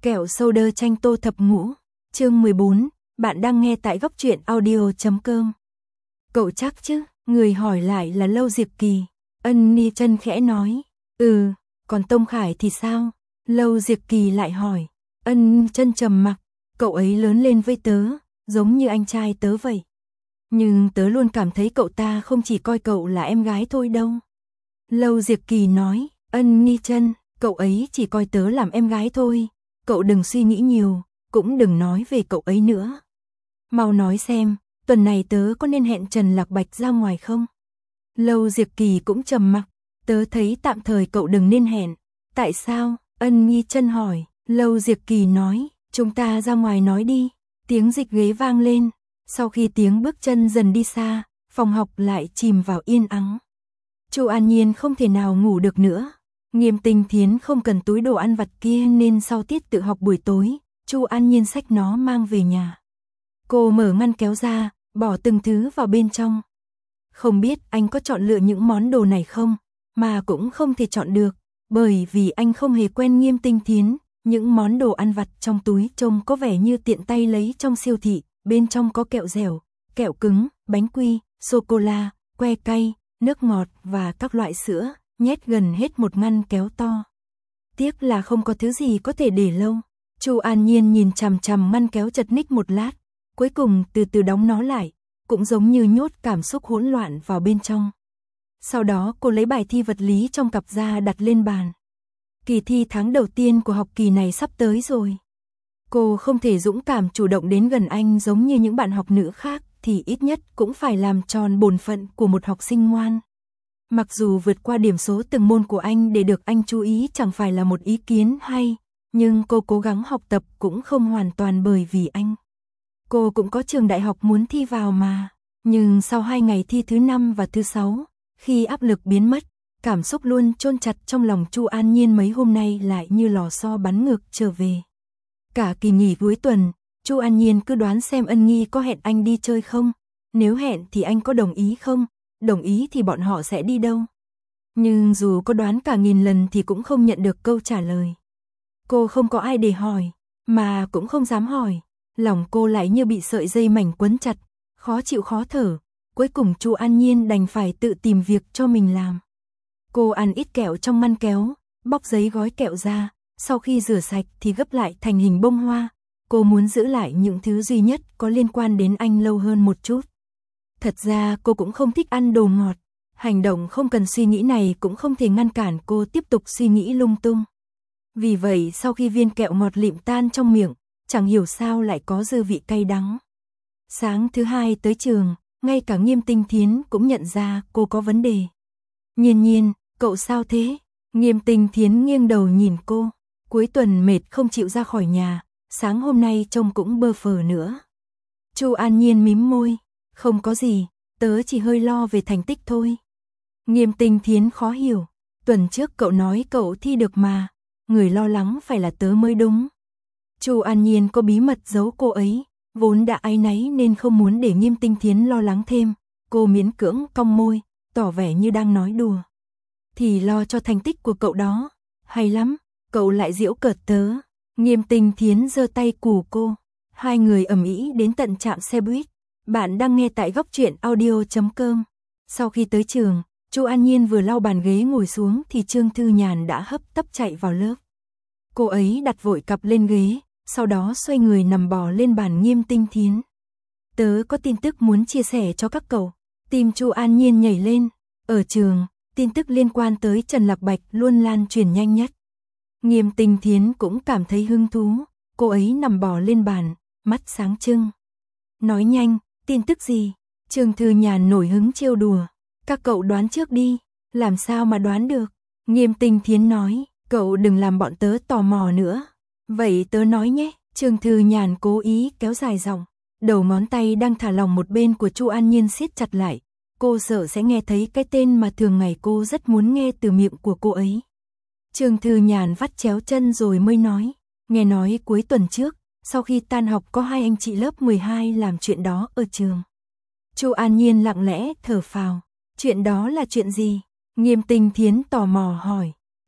Kẹo soda chanh tô thập ngũ, chương 14, bạn đang nghe tại góc truyện audio.com. Cậu chắc chứ? Người hỏi lại là Lâu Diệp Kỳ. Ân Ni Chân khẽ nói, còn Tông Khải thì sao? Lâu Diệp Kỳ lại hỏi. Ân Chân trầm mặc, cậu ấy lớn lên với tớ, giống như anh trai tớ vậy. Nhưng tớ luôn cảm thấy cậu ta không chỉ coi cậu là em gái thôi đâu. Lâu Diệp Kỳ nói, Ân Ni Chân, cậu ấy chỉ coi tớ làm em gái thôi. Cậu đừng suy nghĩ nhiều, cũng đừng nói về cậu ấy nữa. Mau nói xem, tuần này tớ có nên hẹn Trần Lạc Bạch ra ngoài không? Lâu Diệp Kỳ cũng trầm mặc, tớ thấy tạm thời cậu đừng nên hẹn. Tại sao? Ân Nhi Chân hỏi. Lâu Diệp Kỳ nói, chúng ta ra ngoài nói đi. Tiếng dịch ghế vang lên, sau khi tiếng bước chân dần đi xa, phòng học lại chìm vào yên ắng. Chu An Nhiên không thể nào ngủ được nữa. Nghiêm Tinh Thiến không cần túi đồ ăn vặt kia nên sau tiết tự học buổi tối, Chu An Nhiên xách nó mang về nhà. Cô mở ngăn kéo ra, bỏ từng thứ vào bên trong. Không biết anh có chọn lựa những món đồ này không, mà cũng không thể chọn được, bởi vì anh không hề quen Nghiêm Tinh Thiến. Những món đồ ăn vặt trong túi trông có vẻ như tiện tay lấy trong siêu thị, bên trong có kẹo dẻo, kẹo cứng, bánh quy, sô-cô-la, que cay, nước ngọt và các loại sữa, nhét gần hết một ngăn kéo to. Tiếc là không có thứ gì có thể để lâu. Chu An Nhiên nhìn chằm chằm ngăn kéo chật ních một lát, cuối cùng từ từ đóng nó lại, cũng giống như nhốt cảm xúc hỗn loạn vào bên trong. Sau đó cô lấy bài thi vật lý trong cặp ra đặt lên bàn. Kỳ thi tháng đầu tiên của học kỳ này sắp tới rồi. Cô không thể dũng cảm chủ động đến gần anh giống như những bạn học nữ khác, thì ít nhất cũng phải làm tròn bổn phận của một học sinh ngoan. Mặc dù vượt qua điểm số từng môn của anh để được anh chú ý chẳng phải là một ý kiến hay, nhưng cô cố gắng học tập cũng không hoàn toàn bởi vì anh. Cô cũng có trường đại học muốn thi vào mà. Nhưng sau 2 ngày thi thứ 5 và thứ 6, khi áp lực biến mất, cảm xúc luôn chôn chặt trong lòng Chu An Nhiên mấy hôm nay lại như lò xo bắn ngược trở về. Cả kỳ nghỉ cuối tuần, Chu An Nhiên cứ đoán xem Ân Nghi có hẹn anh đi chơi không, nếu hẹn thì anh có đồng ý không, đồng ý thì bọn họ sẽ đi đâu. Nhưng dù có đoán cả nghìn lần thì cũng không nhận được câu trả lời. Cô không có ai để hỏi, mà cũng không dám hỏi, lòng cô lại như bị sợi dây mảnh quấn chặt, khó chịu khó thở. Cuối cùng Chu An Nhiên đành phải tự tìm việc cho mình làm. Cô ăn ít kẹo trong ngăn kéo, bóc giấy gói kẹo ra, sau khi rửa sạch thì gấp lại thành hình bông hoa. Cô muốn giữ lại những thứ duy nhất có liên quan đến anh lâu hơn một chút. Thật ra cô cũng không thích ăn đồ ngọt. Hành động không cần suy nghĩ này cũng không thể ngăn cản cô tiếp tục suy nghĩ lung tung. Vì vậy sau khi viên kẹo ngọt lịm tan trong miệng, chẳng hiểu sao lại có dư vị cay đắng. Sáng thứ 2 tới trường, ngay cả Nghiêm Tinh Thiến cũng nhận ra cô có vấn đề. Nhiên Nhiên, cậu sao thế? Nghiêm Tinh Thiến nghiêng đầu nhìn cô. Cuối tuần mệt không chịu ra khỏi nhà, sáng hôm nay trông cũng bơ phờ nữa. Chu An Nhiên mím môi. Không có gì, tớ chỉ hơi lo về thành tích thôi. Nghiêm Tinh Thiến khó hiểu. Tuần trước cậu nói cậu thi được mà, người lo lắng phải là tớ mới đúng. Chu An Nhiên có bí mật giấu cô ấy, vốn đã áy náy nên không muốn để Nghiêm Tinh Thiến lo lắng thêm. Cô miễn cưỡng cong môi, tỏ vẻ như đang nói đùa. Thì lo cho thành tích của cậu đó. Hay lắm, cậu lại giễu cợt tớ. Nghiêm Tinh Thiến giơ tay cù cô. Hai người ầm ĩ đến tận trạm xe buýt. Bạn đang nghe tại góc truyện audio.com. Sau khi tới trường, Chu An Nhiên vừa lau bàn ghế ngồi xuống thì Trương Thư Nhàn đã hấp tấp chạy vào lớp. Cô ấy đặt vội cặp lên ghế, sau đó xoay người nằm bò lên bàn Nghiêm Tinh Thiến. Tớ có tin tức muốn chia sẻ cho các cậu. Tim Chu An Nhiên nhảy lên. Ở trường, tin tức liên quan tới Trần Lạc Bạch luôn lan truyền nhanh nhất. Nghiêm Tinh Thiến cũng cảm thấy hứng thú. Cô ấy nằm bò lên bàn, mắt sáng trưng. Nói nhanh, tin tức gì? Trương Thư Nhàn nổi hứng trêu đùa. Các cậu đoán trước đi. Làm sao mà đoán được? Nghiêm Tinh Thiến nói, cậu đừng làm bọn tớ tò mò nữa. Vậy tớ nói nhé. Trương Thư Nhàn cố ý kéo dài giọng. Đầu ngón tay đang thả lỏng một bên của Chu An Nhiên siết chặt lại. Cô sợ sẽ nghe thấy cái tên mà thường ngày cô rất muốn nghe từ miệng của cô ấy. Trương Thư Nhàn vắt chéo chân rồi mới nói. Nghe nói cuối tuần trước, sau khi tan học có 2 anh chị lớp 12 làm chuyện đó ở trường. Chu An Nhiên lặng lẽ thở phào. Chuyện đó là chuyện gì? Nghiêm Tinh Thiến tò mò hỏi.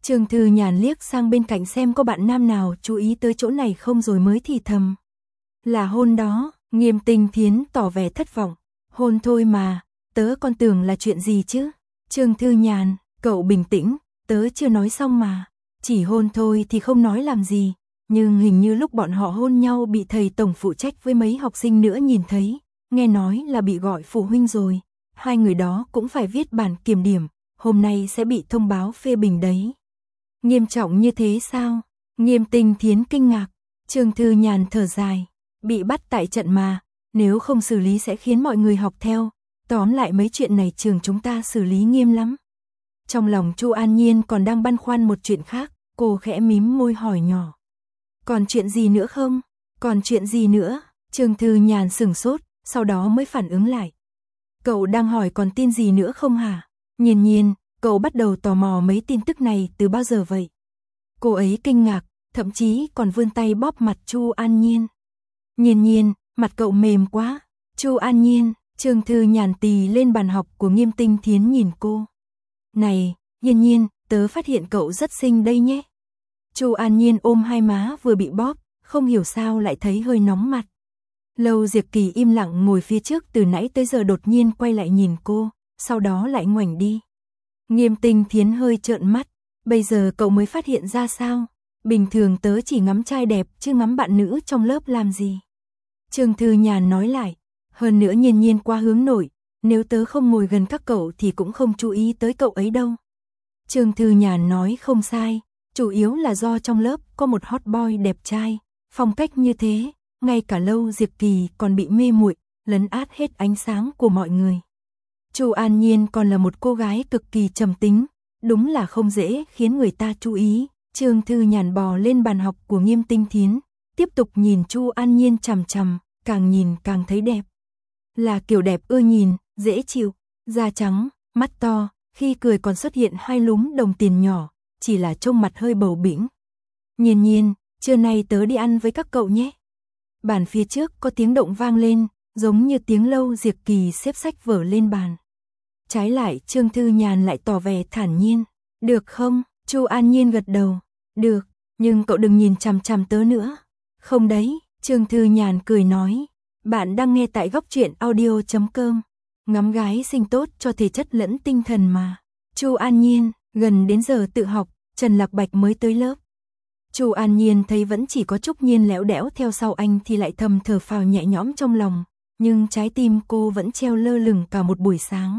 Trương Thư Nhàn liếc sang bên cạnh xem có bạn nam nào chú ý tới chỗ này không rồi mới thì thầm. Là hôn đó, Nghiêm Tinh Thiến tỏ vẻ thất vọng. Hôn thôi mà, tớ còn tưởng là chuyện gì chứ. Trương Thư Nhàn, cậu bình tĩnh, tớ chưa nói xong mà. Chỉ hôn thôi thì không nói làm gì. Nhưng hình như lúc bọn họ hôn nhau bị thầy tổng phụ trách với mấy học sinh nữa nhìn thấy. Nghe nói là bị gọi phụ huynh rồi. Hai người đó cũng phải viết bản kiểm điểm. Hôm nay sẽ bị thông báo phê bình đấy. Nghiêm trọng như thế sao? Nghiêm Tinh Thiến kinh ngạc. Trương Thư Nhàn thở dài. Bị bắt tại trận mà. Nếu không xử lý sẽ khiến mọi người học theo. Tóm lại mấy chuyện này trường chúng ta xử lý nghiêm lắm. Trong lòng Chu An Nhiên còn đang băn khoăn một chuyện khác. Cô khẽ mím môi hỏi nhỏ. Còn chuyện gì nữa không? Còn chuyện gì nữa? Trương Thư Nhàn sửng sốt, sau đó mới phản ứng lại. Cậu đang hỏi còn tin gì nữa không hả? Nhiên Nhiên, cậu bắt đầu tò mò mấy tin tức này từ bao giờ vậy? Cô ấy kinh ngạc, thậm chí còn vươn tay bóp mặt Chu An Nhiên. Nhiên Nhiên, mặt cậu mềm quá. Chu An Nhiên, Trương Thư Nhàn tì lên bàn học của Nghiêm Tinh Thiến nhìn cô. Này, Nhiên Nhiên, tớ phát hiện cậu rất xinh đây nhé. Chu An Nhiên ôm hai má vừa bị bóp, không hiểu sao lại thấy hơi nóng mặt. Lâu Diệp Kỳ im lặng ngồi phía trước từ nãy tới giờ đột nhiên quay lại nhìn cô, sau đó lại ngoảnh đi. Nghiêm Tinh Thiến hơi trợn mắt, bây giờ cậu mới phát hiện ra sao? Bình thường tớ chỉ ngắm trai đẹp chứ ngắm bạn nữ trong lớp làm gì? Trương Thư Nhàn nói lại, hơn nữa Nhiên Nhiên quá hướng nội, nếu tớ không ngồi gần các cậu thì cũng không chú ý tới cậu ấy đâu. Trương Thư Nhàn nói không sai, chủ yếu là do trong lớp có một hot boy đẹp trai, phong cách như thế, ngay cả Lâu Diệp Kỳ còn bị mê muội, lấn át hết ánh sáng của mọi người. Chu An Nhiên còn là một cô gái cực kỳ trầm tính, đúng là không dễ khiến người ta chú ý. Trương Thư Nhàn bò lên bàn học của Nghiêm Tinh Thiến, tiếp tục nhìn Chu An Nhiên chằm chằm, càng nhìn càng thấy đẹp. Là kiểu đẹp ưa nhìn, dễ chịu, da trắng, mắt to, khi cười còn xuất hiện hai lúm đồng tiền nhỏ, chỉ là trông mặt hơi bầu bĩnh. Nhiên Nhiên, trưa nay tớ đi ăn với các cậu nhé. Bàn phía trước có tiếng động vang lên, giống như tiếng Lâu Diệp Kỳ xếp sách vở lên bàn. Trái lại Trương Thư Nhàn lại tỏ vẻ thản nhiên. Được không? Chu An Nhiên gật đầu. Được, nhưng cậu đừng nhìn chằm chằm tớ nữa. Không đấy, Trương Thư Nhàn cười nói. Bạn đang nghe tại góc truyện audio.com. Ngắm gái xinh tốt cho thể chất lẫn tinh thần mà. Chu An Nhiên, gần đến giờ tự học, Trần Lạc Bạch mới tới lớp. Chu An Nhiên thấy vẫn chỉ có Trúc Nhiên lẽo đẽo theo sau anh thì lại thầm thở phào nhẹ nhõm trong lòng, nhưng trái tim cô vẫn treo lơ lửng cả một buổi sáng.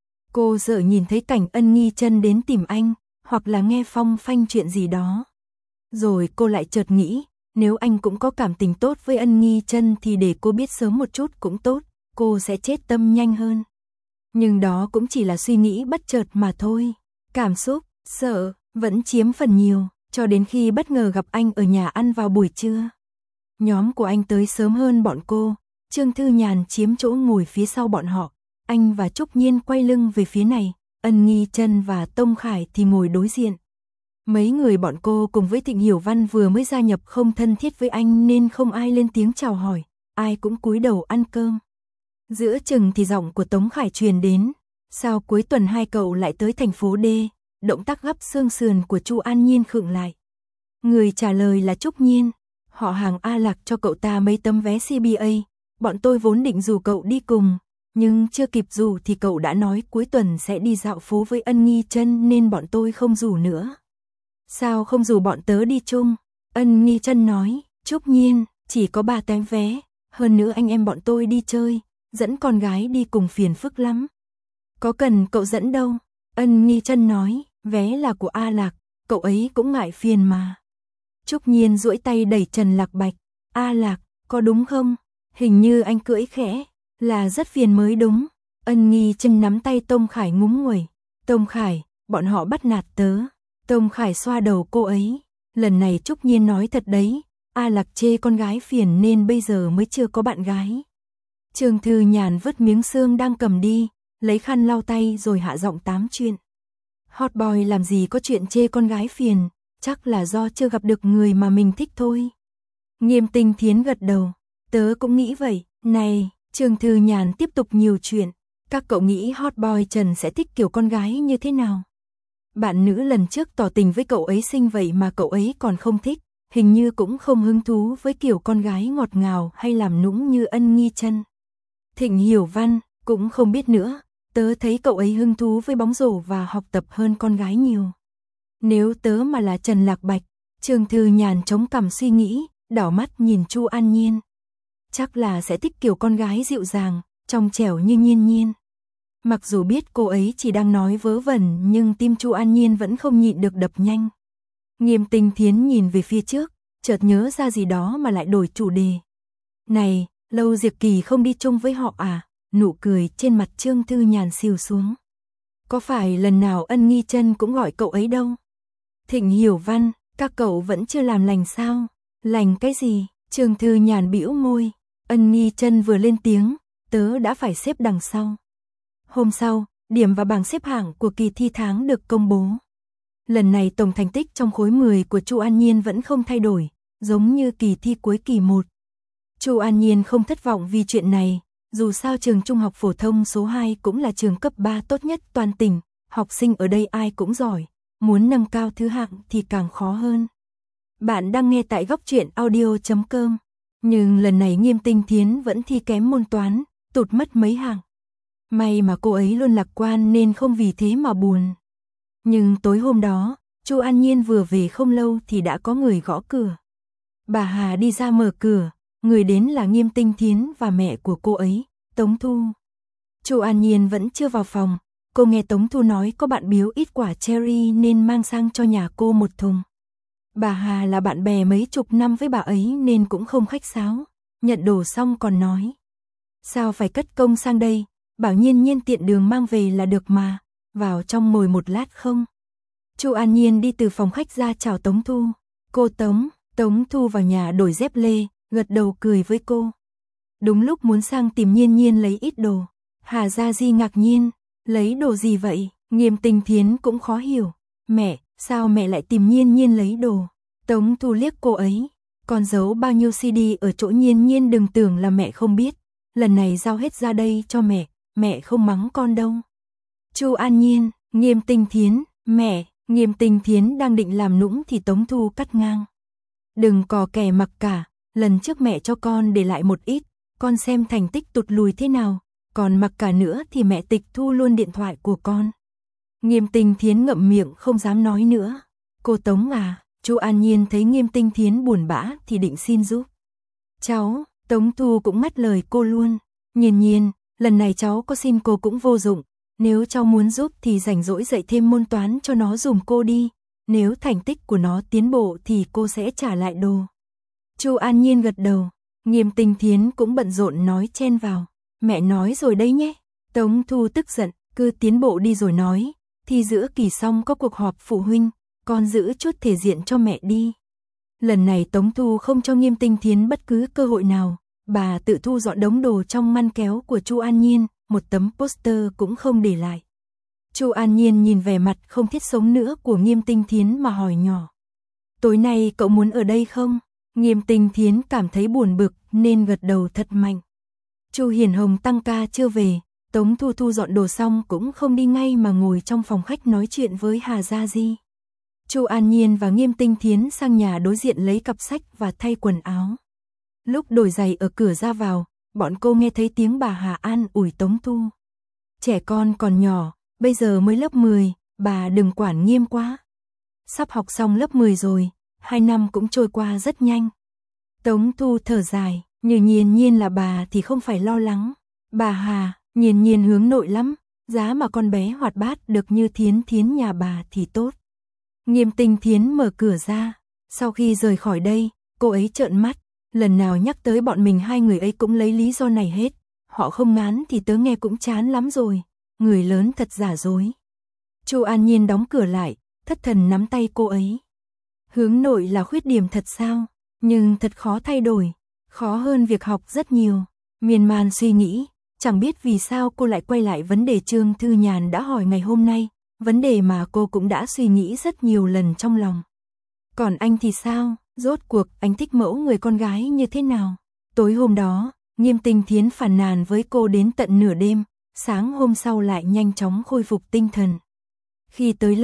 Cô sợ nhìn thấy cảnh Ân Nghi Chân đến tìm anh, hoặc là nghe phong phanh chuyện gì đó. Rồi cô lại chợt nghĩ, nếu anh cũng có cảm tình tốt với Ân Nghi Chân thì để cô biết sớm một chút cũng tốt, cô sẽ chết tâm nhanh hơn. Nhưng đó cũng chỉ là suy nghĩ bất chợt mà thôi. Cảm xúc, sợ, vẫn chiếm phần nhiều, cho đến khi bất ngờ gặp anh ở nhà ăn vào buổi trưa. Nhóm của anh tới sớm hơn bọn cô, Trương Thư Nhàn chiếm chỗ ngồi phía sau bọn họ, anh và Trúc Nhiên quay lưng về phía này, Ân Nghi Chân và Tông Khải thì ngồi đối diện. Mấy người bọn cô cùng với Thịnh Hiểu Văn vừa mới gia nhập không thân thiết với anh nên không ai lên tiếng chào hỏi, ai cũng cúi đầu ăn cơm. Giữa chừng thì giọng của Tống Khải truyền đến, sao cuối tuần hai cậu lại tới thành phố D? Động tác gắp xương sườn của Chu An Nhiên khựng lại. Người trả lời là Trúc Nhiên, họ hàng A Lạc cho cậu ta mấy tấm vé CBA, bọn tôi vốn định rủ cậu đi cùng, nhưng chưa kịp rủ thì cậu đã nói cuối tuần sẽ đi dạo phố với Ân Nghi Chân nên bọn tôi không rủ nữa. Sao không rủ bọn tớ đi chung? Ân Nghi Chân nói, Trúc Nhiên, chỉ có 3 tấm vé, hơn nữa anh em bọn tôi đi chơi, dẫn con gái đi cùng phiền phức lắm. Có cần cậu dẫn đâu? Ân Nghi Chân nói, vé là của A Lạc, cậu ấy cũng ngại phiền mà. Trúc Nhiên duỗi tay đẩy Trần Lạc Bạch, A Lạc, có đúng không? Hình như anh cưỡi khẽ, là rất phiền mới đúng. Ân Nghi Chân nắm tay Tông Khải ngúng nguẩy, Tông Khải, bọn họ bắt nạt tớ. Tông Khải xoa đầu cô ấy, lần này Trúc Nhiên nói thật đấy, A Lạc chê con gái phiền nên bây giờ mới chưa có bạn gái. Trương Thư Nhàn vứt miếng xương đang cầm đi, lấy khăn lau tay rồi hạ giọng tám chuyện. Hot boy làm gì có chuyện chê con gái phiền, chắc là do chưa gặp được người mà mình thích thôi. Nghiêm Tinh Thiến gật đầu, tớ cũng nghĩ vậy. Này, Trương Thư Nhàn tiếp tục nhiều chuyện, các cậu nghĩ hot boy Trần sẽ thích kiểu con gái như thế nào? Bạn nữ lần trước tỏ tình với cậu ấy xinh vậy mà cậu ấy còn không thích, hình như cũng không hứng thú với kiểu con gái ngọt ngào hay làm nũng như Ân Nghi Chân. Thịnh Hiểu Văn, cũng không biết nữa, tớ thấy cậu ấy hứng thú với bóng rổ và học tập hơn con gái nhiều. Nếu tớ mà là Trần Lạc Bạch, Trương Thư Nhàn chống cằm suy nghĩ, đảo mắt nhìn Chu An Nhiên. Chắc là sẽ thích kiểu con gái dịu dàng, trong trẻo như Nhiên Nhiên. Mặc dù biết cô ấy chỉ đang nói vớ vẩn nhưng tim Chu An Nhiên vẫn không nhịn được đập nhanh. Nghiêm Tinh Thiến nhìn về phía trước, chợt nhớ ra gì đó mà lại đổi chủ đề. Này, Lâu Diệp Kỳ không đi chung với họ à? Nụ cười trên mặt Trương Thư Nhàn xìu xuống. Có phải lần nào Ân Nghi Chân cũng gọi cậu ấy đâu? Thịnh Hiểu Văn, các cậu vẫn chưa làm lành sao? Lành cái gì? Trương Thư Nhàn bĩu môi. Ân Nghi Chân vừa lên tiếng, tớ đã phải xếp đằng sau. Hôm sau, điểm và bảng xếp hạng của kỳ thi tháng được công bố. Lần này tổng thành tích trong khối 10 của Chu An Nhiên vẫn không thay đổi, giống như kỳ thi cuối kỳ 1. Chu An Nhiên không thất vọng vì chuyện này, dù sao trường trung học phổ thông số 2 cũng là trường cấp 3 tốt nhất toàn tỉnh, học sinh ở đây ai cũng giỏi, muốn nâng cao thứ hạng thì càng khó hơn. Bạn đang nghe tại góc truyện audio.com, nhưng lần này Nghiêm Tinh Thiến vẫn thi kém môn toán, tụt mất mấy hạng. May mà cô ấy luôn lạc quan nên không vì thế mà buồn. Nhưng tối hôm đó, Chu An Nhiên vừa về không lâu thì đã có người gõ cửa. Bà Hà đi ra mở cửa, người đến là Nghiêm Tinh Thiến và mẹ của cô ấy, Tống Thu. Chu An Nhiên vẫn chưa vào phòng, cô nghe Tống Thu nói có bạn biếu ít quả cherry nên mang sang cho nhà cô một thùng. Bà Hà là bạn bè mấy chục năm với bà ấy nên cũng không khách sáo, nhận đồ xong còn nói. Sao phải cất công sang đây, bảo Nhiên Nhiên tiện đường mang về là được mà, vào trong ngồi một lát không? Chu An Nhiên đi từ phòng khách ra chào Tống Thu. Cô Tống Thu vào nhà đổi dép lê, gật đầu cười với cô. Đúng lúc muốn sang tìm Nhiên Nhiên lấy ít đồ. Hà Gia Di ngạc nhiên, lấy đồ gì vậy? Nghiêm Tinh Thiến cũng khó hiểu. Mẹ, sao mẹ lại tìm Nhiên Nhiên lấy đồ? Tống Thu liếc cô ấy. Con giấu bao nhiêu CD ở chỗ Nhiên Nhiên, đừng tưởng là mẹ không biết. Lần này giao hết ra đây cho mẹ không mắng con đâu. Chu An Nhiên, Nghiêm Tinh Thiến, mẹ. Nghiêm Tinh Thiến đang định làm nũng thì Tống Thu cắt ngang. Đừng cò kè mặc cả, lần trước mẹ cho con để lại một ít, con xem thành tích tụt lùi thế nào, còn mặc cả nữa thì mẹ tịch thu luôn điện thoại của con. Nghiêm Tinh Thiến ngậm miệng không dám nói nữa. Cô Tống à, Chu An Nhiên thấy Nghiêm Tinh Thiến buồn bã thì định xin giúp. Cháu, Tống Thu cũng ngắt lời cô luôn. Nhiên, lần này cháu có xin cô cũng vô dụng, nếu cháu muốn giúp thì rảnh rỗi dạy thêm môn toán cho nó dùm cô đi, nếu thành tích của nó tiến bộ thì cô sẽ trả lại đồ. Chu An Nhiên gật đầu, Nghiêm Tinh Thiến cũng bận rộn nói chen vào. Mẹ nói rồi đấy nhé. Tống Thu tức giận, cứ tiến bộ đi rồi nói, thì giữa kỳ xong có cuộc họp phụ huynh, con giữ chút thể diện cho mẹ đi. Lần này Tống Thu không cho Nghiêm Tinh Thiến bất cứ cơ hội nào, bà tự thu dọn đống đồ trong ngăn kéo của Chu An Nhiên, một tấm poster cũng không để lại. Chu An Nhiên nhìn vẻ mặt không thiết sống nữa của Nghiêm Tinh Thiến mà hỏi nhỏ. Tối nay cậu muốn ở đây không? Nghiêm Tinh Thiến cảm thấy buồn bực nên gật đầu thật mạnh. Chu Hiền Hồng tăng ca chưa về, Tống Thu thu dọn đồ xong cũng không đi ngay mà ngồi trong phòng khách nói chuyện với Hà Gia Di. Chu An Nhiên và Nghiêm Tinh Thiến sang nhà đối diện lấy cặp sách và thay quần áo. Lúc đổi giày ở cửa ra vào, bọn cô nghe thấy tiếng bà Hà an ủi Tống Thu. Trẻ con còn nhỏ, bây giờ mới lớp 10, bà đừng quản Nghiêm quá. Sắp học xong lớp 10 rồi, 2 năm cũng trôi qua rất nhanh. Tống Thu thở dài, như Nhiên là bà thì không phải lo lắng. Bà Hà, Nhiên hướng nội lắm, giá mà con bé hoạt bát được như Thiến nhà bà thì tốt. Nghiêm Tinh Thiến mở cửa ra, sau khi rời khỏi đây, cô ấy trợn mắt, lần nào nhắc tới bọn mình hai người ấy cũng lấy lý do này hết. Họ không ngán thì tớ nghe cũng chán lắm rồi, người lớn thật giả dối. Chu An Nhiên đóng cửa lại, thất thần nắm tay cô ấy. Hướng nội là khuyết điểm thật sao? Nhưng thật khó thay đổi, khó hơn việc học rất nhiều. Miên man suy nghĩ, chẳng biết vì sao cô lại quay lại vấn đề Trương Thư Nhàn đã hỏi ngày hôm nay, vấn đề mà cô cũng đã suy nghĩ rất nhiều lần trong lòng. Còn anh thì sao? Rốt cuộc anh thích mẫu người con gái như thế nào? Tối hôm đó, Nghiêm Tinh Thiến phàn nàn với cô đến tận nửa đêm, sáng hôm sau lại nhanh chóng khôi phục tinh thần. Khi tới lớp,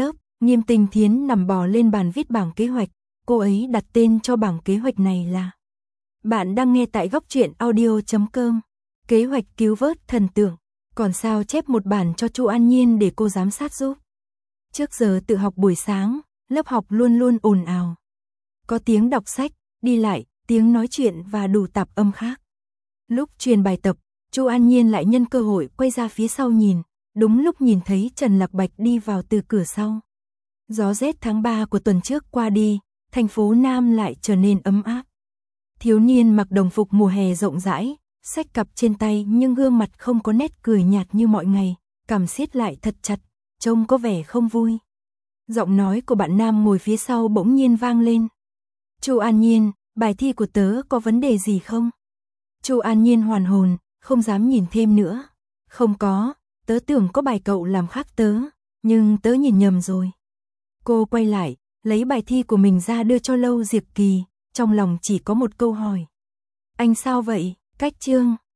Nghiêm Tình Thiến nằm bò lên bàn viết bảng kế hoạch, cô ấy đặt tên cho bảng kế hoạch này là Bạn đang nghe tại góc truyện audio.com. Kế hoạch cứu vớt thần tượng, còn sao chép một bản cho Chu An Nhiên để cô giám sát giúp. Trước giờ tự học buổi sáng, lớp học luôn luôn ồn ào. Có tiếng đọc sách, đi lại, tiếng nói chuyện và đủ tạp âm khác. Lúc truyền bài tập, Chu An Nhiên lại nhân cơ hội quay ra phía sau nhìn, đúng lúc nhìn thấy Trần Lạc Bạch đi vào từ cửa sau. Gió rét tháng 3 của tuần trước qua đi, thành phố Nam lại trở nên ấm áp. Thiếu niên mặc đồng phục mùa hè rộng rãi, xách cặp trên tay nhưng gương mặt không có nét cười nhạt như mọi ngày, cằm siết lại thật chặt, trông có vẻ không vui. Giọng nói của bạn nam ngồi phía sau bỗng nhiên vang lên. Chu An Nhiên, bài thi của tớ có vấn đề gì không? Chu An Nhiên hoàn hồn, không dám nhìn thêm nữa. Không có, tớ tưởng có bài cậu làm khác tớ, nhưng tớ nhìn nhầm rồi. Cô quay lại, lấy bài thi của mình ra đưa cho Lâu Diệp Kỳ, trong lòng chỉ có một câu hỏi. Anh sao vậy, Cách Trương?